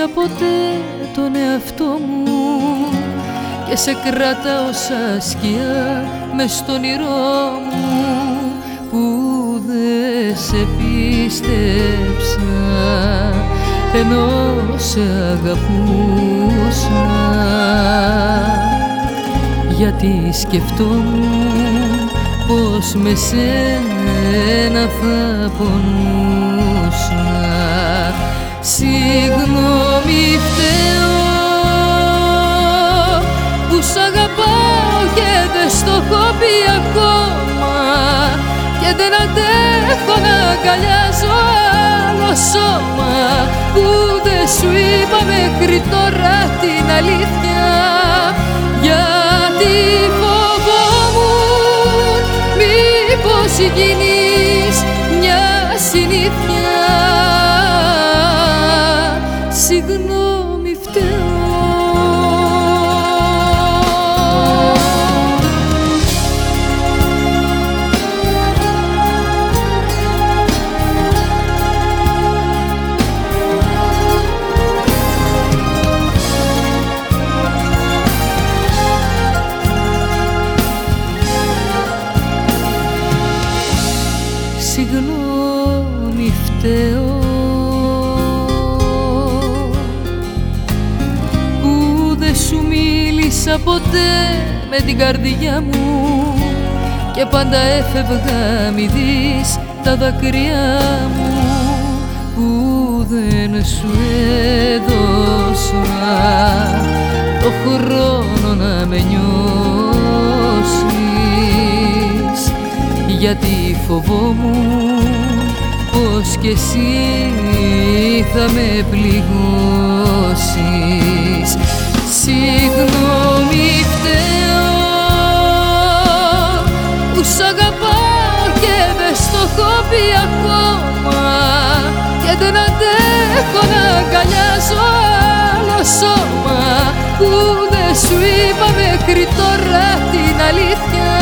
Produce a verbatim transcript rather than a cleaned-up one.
ποτέ τον εαυτό μου και σε κρατάω σαν σκιά μες στον όνειρό μου που δεν σε πίστεψα ενώ σε αγαπούσα, γιατί σκεφτόμουν πως με σένα θα πονούσα. Συγγνώμη φταίω που σ' αγαπάω και δεν στο έχω πει ακόμα και δεν αντέχω να αγκαλιάζω άλλο σώμα που δεν σου είπα μέχρι τώρα την αλήθεια, γιατί φοβόμουν μήπως γίνεις μια συνήθεια. Συγγνώμη φταίω. Συγγνώμη φταίω που δεν σου μίλησα ποτέ με την καρδιά μου και πάντα έφευγα μη δεις τα δάκρυά μου που δεν σου έδωσα το χρόνο να με νιώσεις, γιατί φοβόμουν πως κι εσύ θα με πληγώσεις. Συγγνώμη φταίω που σ' αγαπάω και δεν στο έχω πει ακόμα και δεν αντέχω να αγκαλιάζω άλλο σώμα που δεν σου είπα μέχρι τώρα την αλήθεια,